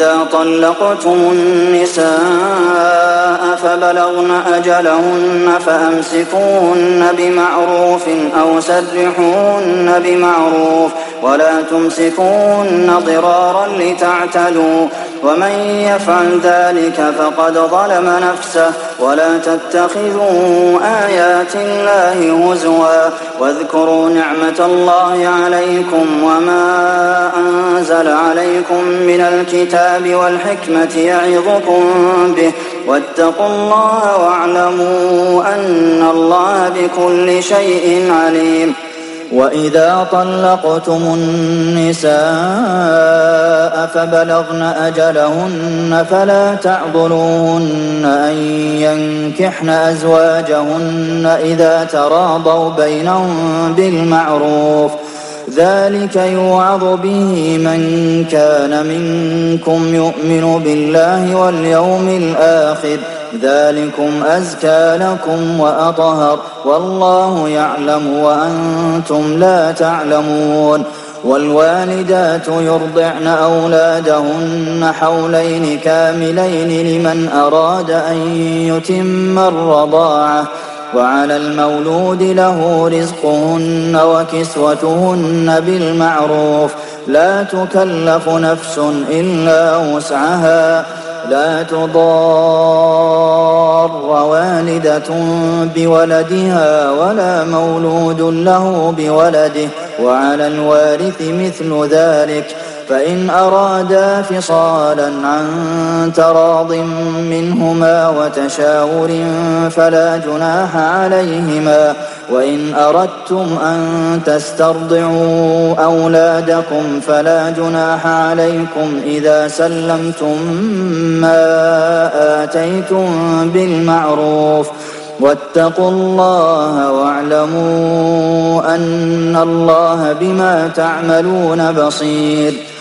وإذا طلقتم النساء فبلغن أجلهن فأمسكوهن بمعروف أو سرحوهن بمعروف ولا تمسكوهن ضرارا لتعتدوا ومن يفعل ذلك فقد ظلم نفسه ولا تتخذوا آيات الله هزوا واذكروا نعمة الله عليكم وما أنزل عليكم من الكتاب والحكمة يعظكم به واتقوا الله واعلموا أن الله بكل شيء عليم. وإذا طلقتم النساء فبلغن أجلهن فلا تعضلوهن أن ينكحن أزواجهن إذا تراضوا بينهم بالمعروف ذلك يوعظ به من كان منكم يؤمن بالله واليوم الآخر ذلكم أزكى لكم وأطهر والله يعلم وأنتم لا تعلمون. والوالدات يرضعن أولادهن حولين كاملين لمن أراد أن يتم الرضاعة وعلى المولود له رزقهن وكسوتهن بالمعروف لا تكلف نفس إلا وسعها لا تضار والدة بولدها ولا مولود له بولده وعلى الوارث مثل ذلك فإن أرادا فصالا عن تراض منهما وتشاور فلا جناح عليهما وإن أردتم أن تسترضعوا أولادكم فلا جناح عليكم إذا سلمتم ما آتيتم بالمعروف واتقوا الله واعلموا أن الله بما تعملون بصير.